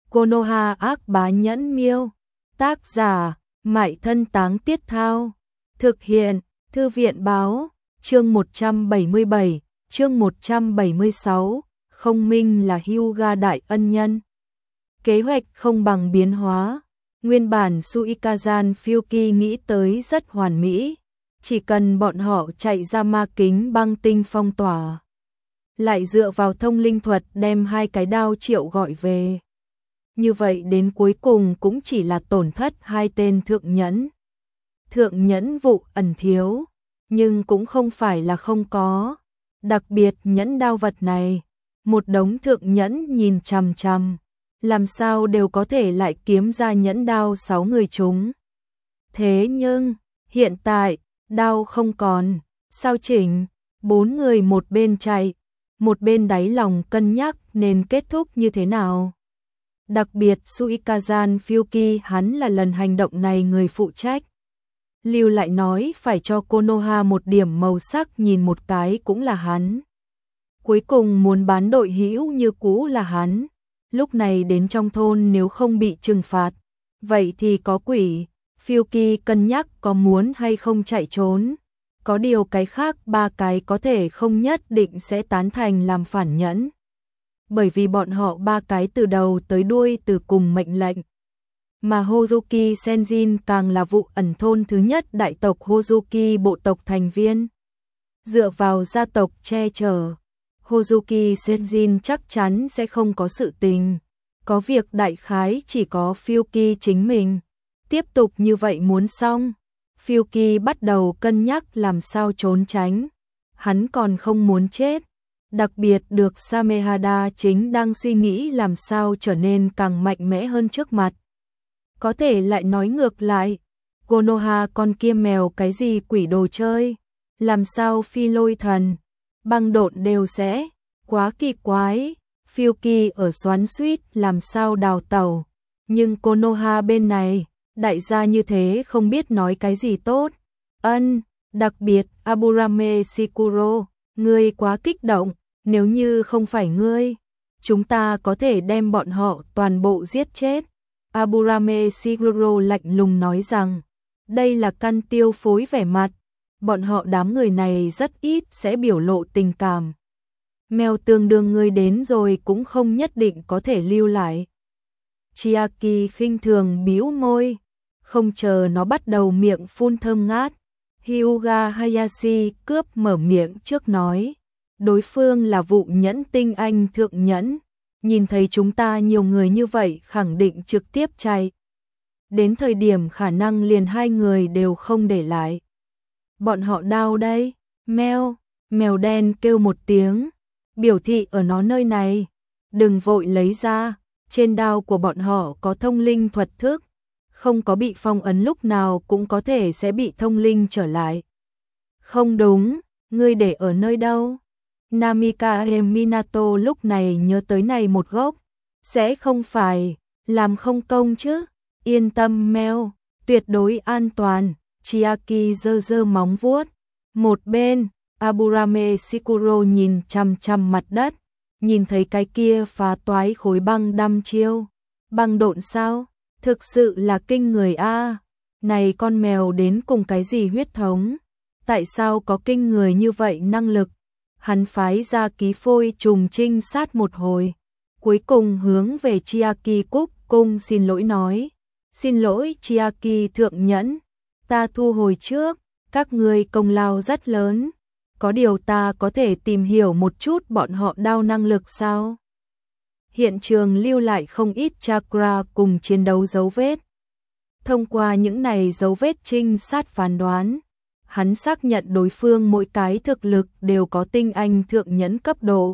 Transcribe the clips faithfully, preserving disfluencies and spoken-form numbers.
Konoha ác bá nhẫn miêu. Tác giả, Mại Thân Táng Tiết Thao. Thực hiện, Thư viện báo, chương một trăm bảy mươi bảy, chương một trăm bảy mươi sáu, không minh là Hyuga đại ân nhân. Kế hoạch không bằng biến hóa. Nguyên bản Suikazan Fyuki nghĩ tới rất hoàn mỹ, chỉ cần bọn họ chạy ra ma kính băng tinh phong tỏa, lại dựa vào thông linh thuật đem hai cái đao triệu gọi về. Như vậy đến cuối cùng cũng chỉ là tổn thất hai tên thượng nhẫn. Thượng nhẫn vụ ẩn thiếu, nhưng cũng không phải là không có. Đặc biệt nhẫn đao vật này, một đống thượng nhẫn nhìn chằm chằm, làm sao đều có thể lại kiếm ra nhẫn đao sáu người chúng. Thế nhưng, hiện tại, đao không còn, sao chỉnh, bốn người một bên chạy, một bên đáy lòng cân nhắc nên kết thúc như thế nào. Đặc biệt Suikazan Fyuki hắn là lần hành động này người phụ trách. Lưu lại nói phải cho Konoha một điểm màu sắc nhìn một cái cũng là hắn. Cuối cùng muốn bán đội hữu như cũ là hắn. Lúc này đến trong thôn nếu không bị trừng phạt, vậy thì có quỷ. Fyuki cân nhắc có muốn hay không chạy trốn. Có điều cái khác ba cái có thể không nhất định sẽ tán thành làm phản nhẫn. Bởi vì bọn họ ba cái từ đầu tới đuôi từ cùng mệnh lệnh. Mà Hozuki Senjin càng là vụ ẩn thôn thứ nhất đại tộc Hozuki bộ tộc thành viên. Dựa vào gia tộc che chở, Hozuki Senjin chắc chắn sẽ không có sự tình. Có việc đại khái chỉ có Fyuki chính mình. Tiếp tục như vậy muốn xong, Fyuki bắt đầu cân nhắc làm sao trốn tránh. Hắn còn không muốn chết. Đặc biệt được Samehada chính đang suy nghĩ làm sao trở nên càng mạnh mẽ hơn trước mặt. Có thể lại nói ngược lại, Konoha con kia mèo cái gì quỷ đồ chơi, làm sao phi lôi thần, băng độn đều sẽ, quá kỳ quái. Fyuki ở xoắn suýt làm sao đào tẩu, nhưng Konoha bên này, đại gia như thế không biết nói cái gì tốt. Ân, đặc biệt Aburame Shikuro, ngươi quá kích động, nếu như không phải ngươi, chúng ta có thể đem bọn họ toàn bộ giết chết. Aburame Shikuro lạnh lùng nói rằng, đây là căn tiêu phối vẻ mặt, bọn họ đám người này rất ít sẽ biểu lộ tình cảm. Mèo tương đương ngươi đến rồi cũng không nhất định có thể lưu lại. Chiaki khinh thường bĩu môi, không chờ nó bắt đầu miệng phun thơm ngát. Hyuga Hayashi cướp mở miệng trước nói, đối phương là vụ nhẫn tinh anh thượng nhẫn, nhìn thấy chúng ta nhiều người như vậy khẳng định trực tiếp chạy. Đến thời điểm khả năng liền hai người đều không để lại. Bọn họ đau đây, mèo, mèo đen kêu một tiếng, biểu thị ở nó nơi này, đừng vội lấy ra, trên đao của bọn họ có thông linh thuật thức, không có bị phong ấn lúc nào cũng có thể sẽ bị thông linh trở lại. Không đúng, ngươi để ở nơi đâu? Namika Minato lúc này nhớ tới này một gốc, sẽ không phải, làm không công chứ, yên tâm mèo, tuyệt đối an toàn. Chiaki giơ giơ móng vuốt, một bên, Aburame Shikuro nhìn chằm chằm mặt đất, nhìn thấy cái kia phá toái khối băng đăm chiêu, băng độn sao, thực sự là kinh người a. Này con mèo đến cùng cái gì huyết thống, tại sao có kinh người như vậy năng lực? Hắn phái ra ký phôi trùng trinh sát một hồi, cuối cùng hướng về Chiaki cúc cung xin lỗi nói, xin lỗi Chiaki thượng nhẫn, ta thu hồi trước, các ngươi công lao rất lớn, có điều ta có thể tìm hiểu một chút bọn họ đao năng lực sao? Hiện trường lưu lại không ít chakra cùng chiến đấu dấu vết. Thông qua những này dấu vết trinh sát phán đoán, hắn xác nhận đối phương mỗi cái thực lực đều có tinh anh thượng nhẫn cấp độ.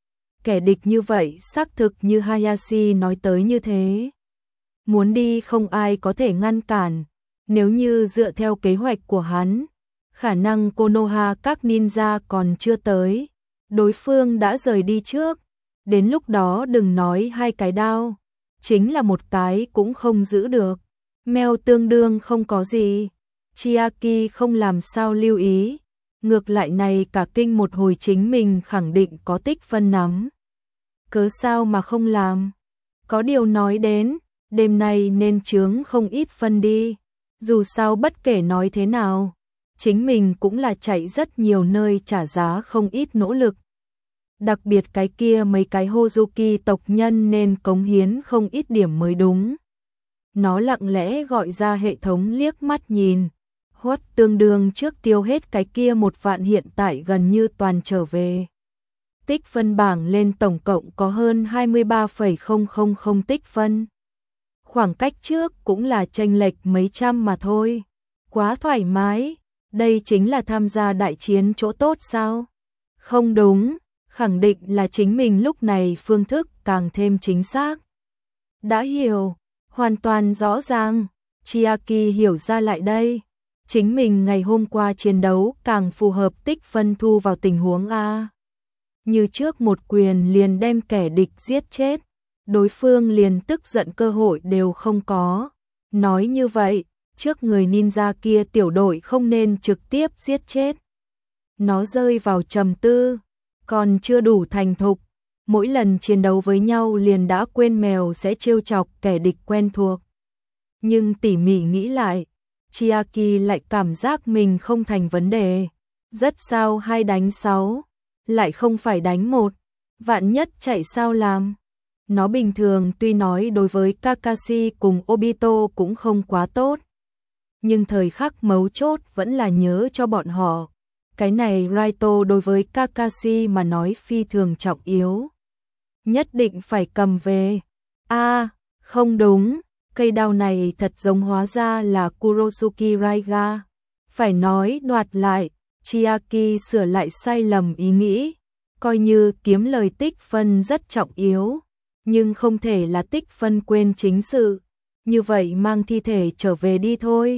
Kẻ địch như vậy xác thực như Hayashi nói tới như thế. Muốn đi không ai có thể ngăn cản, nếu như dựa theo kế hoạch của hắn, khả năng Konoha các ninja còn chưa tới, đối phương đã rời đi trước, đến lúc đó đừng nói hai cái đao, chính là một cái cũng không giữ được. Mèo tương đương không có gì. Chiaki không làm sao lưu ý, ngược lại này cả kinh một hồi chính mình khẳng định có tích phân nắm. Cớ sao mà không làm? Có điều nói đến, đêm nay nên chướng không ít phân đi. Dù sao bất kể nói thế nào, chính mình cũng là chạy rất nhiều nơi trả giá không ít nỗ lực. Đặc biệt cái kia mấy cái Hozuki tộc nhân nên cống hiến không ít điểm mới đúng. Nó lặng lẽ gọi ra hệ thống liếc mắt nhìn. Hốt tương đương trước tiêu hết cái kia một vạn hiện tại gần như toàn trở về. Tích phân bảng lên tổng cộng có hơn hai mươi ba phẩy không không không tích phân. Khoảng cách trước cũng là chênh lệch mấy trăm mà thôi. Quá thoải mái, đây chính là tham gia đại chiến chỗ tốt sao? Không đúng, khẳng định là chính mình lúc này phương thức càng thêm chính xác. Đã hiểu, hoàn toàn rõ ràng, Chiaki hiểu ra lại đây. Chính mình ngày hôm qua chiến đấu càng phù hợp tích phân thu vào tình huống A. Như trước một quyền liền đem kẻ địch giết chết, đối phương liền tức giận cơ hội đều không có. Nói như vậy, trước người ninja kia tiểu đội không nên trực tiếp giết chết. Nó rơi vào trầm tư, còn chưa đủ thành thục. Mỗi lần chiến đấu với nhau liền đã quên mèo sẽ trêu chọc kẻ địch quen thuộc. Nhưng tỉ mỉ nghĩ lại, Chiaki lại cảm giác mình không thành vấn đề. Rất sao hai đánh sáu, lại không phải đánh một, vạn nhất chạy sao làm. Nó bình thường tuy nói đối với Kakashi cùng Obito cũng không quá tốt, nhưng thời khắc mấu chốt vẫn là nhớ cho bọn họ. Cái này Raito đối với Kakashi mà nói phi thường trọng yếu. Nhất định phải cầm về. A, à, không đúng, cây đao này thật giống hóa ra là Kurosuke Raiga. Phải nói đoạt lại, Chiaki sửa lại sai lầm ý nghĩ. Coi như kiếm lời tích phân rất trọng yếu, nhưng không thể là tích phân quên chính sự. Như vậy mang thi thể trở về đi thôi.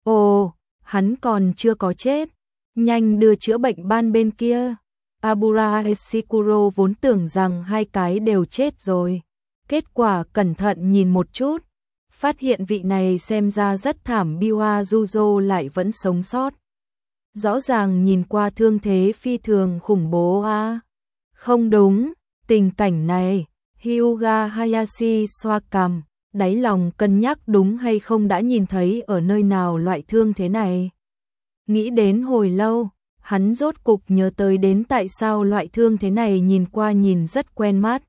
Ồ, hắn còn chưa có chết. Nhanh đưa chữa bệnh ban bên kia. Abura Ishikuro vốn tưởng rằng hai cái đều chết rồi. Kết quả cẩn thận nhìn một chút, phát hiện vị này xem ra rất thảm, Biwa Juzo lại vẫn sống sót. Rõ ràng nhìn qua thương thế phi thường khủng bố a. À? Không đúng, tình cảnh này, Hyuga Hayashi xoa cằm, đáy lòng cân nhắc đúng hay không đã nhìn thấy ở nơi nào loại thương thế này. Nghĩ đến hồi lâu, hắn rốt cục nhớ tới đến tại sao loại thương thế này nhìn qua nhìn rất quen mắt.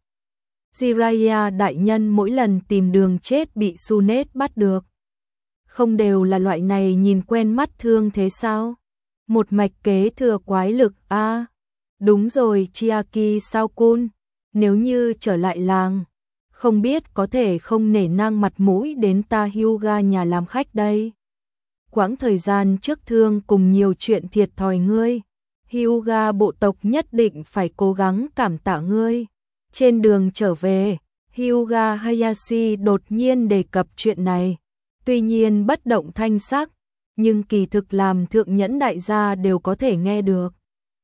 Jiraiya đại nhân mỗi lần tìm đường chết bị Tsunade bắt được. Không đều là loại này nhìn quen mắt thương thế sao? Một mạch kế thừa quái lực a. À, đúng rồi Chiaki Sao-kun, nếu như trở lại làng, không biết có thể không nể nang mặt mũi đến ta Hyuga nhà làm khách đây. Quãng thời gian trước thương cùng nhiều chuyện thiệt thòi ngươi, Hyuga bộ tộc nhất định phải cố gắng cảm tạ ngươi. Trên đường trở về, Hyuga Hayashi đột nhiên đề cập chuyện này, tuy nhiên bất động thanh sắc, nhưng kỳ thực làm thượng nhẫn đại gia đều có thể nghe được.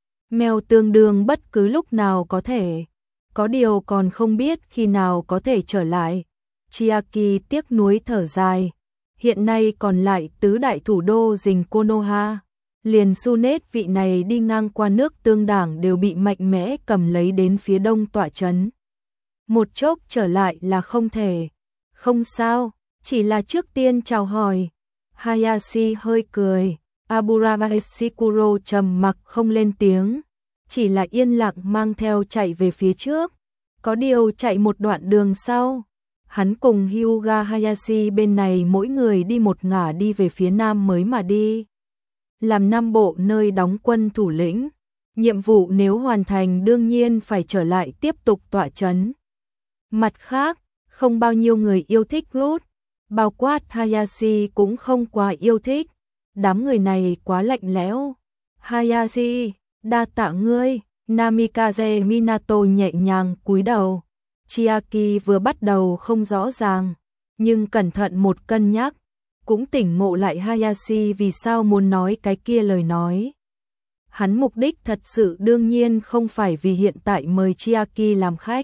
Mèo tương đương bất cứ lúc nào có thể, có điều còn không biết khi nào có thể trở lại. Chiaki tiếc nuối thở dài, hiện nay còn lại tứ đại thủ đô dình Konoha, liền Tsunade vị này đi ngang qua nước tương đảng đều bị mạnh mẽ cầm lấy đến phía đông tọa trấn. Một chốc trở lại là không thể. Không sao, chỉ là trước tiên chào hỏi. Hayashi hơi cười, Abura Ishikuro trầm mặc không lên tiếng, chỉ là yên lặng mang theo chạy về phía trước. Có điều chạy một đoạn đường sau, hắn cùng Hyuga Hayashi bên này mỗi người đi một ngả đi về phía nam mới mà đi. Làm Nam Bộ nơi đóng quân thủ lĩnh, nhiệm vụ nếu hoàn thành đương nhiên phải trở lại tiếp tục tọa trấn. Mặt khác, không bao nhiêu người yêu thích Root, bao quát Hayashi cũng không quá yêu thích. Đám người này quá lạnh lẽo. Hayashi, đa tạ ngươi. Namikaze Minato nhẹ nhàng cúi đầu. Chiaki vừa bắt đầu không rõ ràng, nhưng cẩn thận một cân nhắc, cũng tỉnh ngộ lại Hayashi vì sao muốn nói cái kia lời nói. Hắn mục đích thật sự đương nhiên không phải vì hiện tại mời Chiaki làm khách,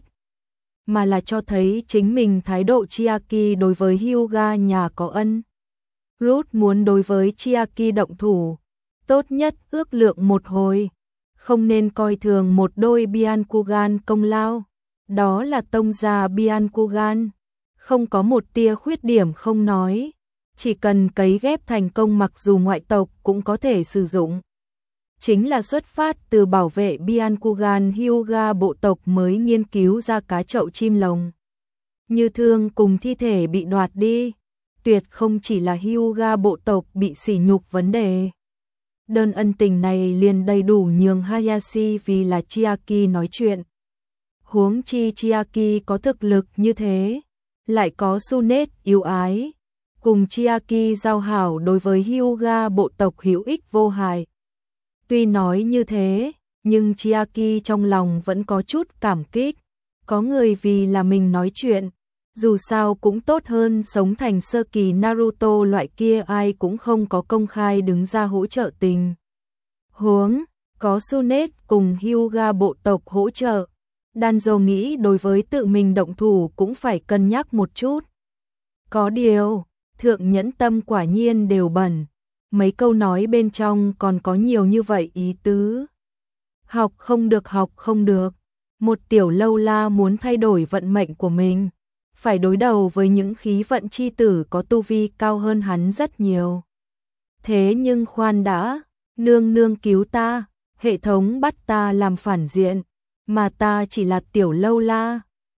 mà là cho thấy chính mình thái độ Chiaki đối với Hyuga nhà có ân. Root muốn đối với Chiaki động thủ, tốt nhất ước lượng một hồi, không nên coi thường một đôi Byakugan công lao, đó là tông gia Byakugan, không có một tia khuyết điểm không nói, chỉ cần cấy ghép thành công mặc dù ngoại tộc cũng có thể sử dụng. Chính là xuất phát từ bảo vệ Byakugan Hyuga bộ tộc mới nghiên cứu ra cá chậu chim lồng. Như thương cùng thi thể bị đoạt đi, tuyệt không chỉ là Hyuga bộ tộc bị sỉ nhục vấn đề. Đơn ân tình này liền đầy đủ nhường Hayashi vì là Chiaki nói chuyện. Huống chi Chiaki có thực lực như thế, lại có Sunet yêu ái, cùng Chiaki giao hảo đối với Hyuga bộ tộc hữu ích vô hại. Tuy nói như thế, nhưng Chiaki trong lòng vẫn có chút cảm kích, có người vì là mình nói chuyện, dù sao cũng tốt hơn sống thành sơ kỳ Naruto loại kia ai cũng không có công khai đứng ra hỗ trợ tình. Huống, có Sunet cùng Hyuga bộ tộc hỗ trợ, Danzo nghĩ đối với tự mình động thủ cũng phải cân nhắc một chút. Có điều, thượng nhẫn tâm quả nhiên đều bẩn, mấy câu nói bên trong còn có nhiều như vậy ý tứ. Học không được học không được, một tiểu lâu la muốn thay đổi vận mệnh của mình, phải đối đầu với những khí vận chi tử có tu vi cao hơn hắn rất nhiều. Thế nhưng khoan đã, nương nương cứu ta, hệ thống bắt ta làm phản diện, mà ta chỉ là tiểu lâu la,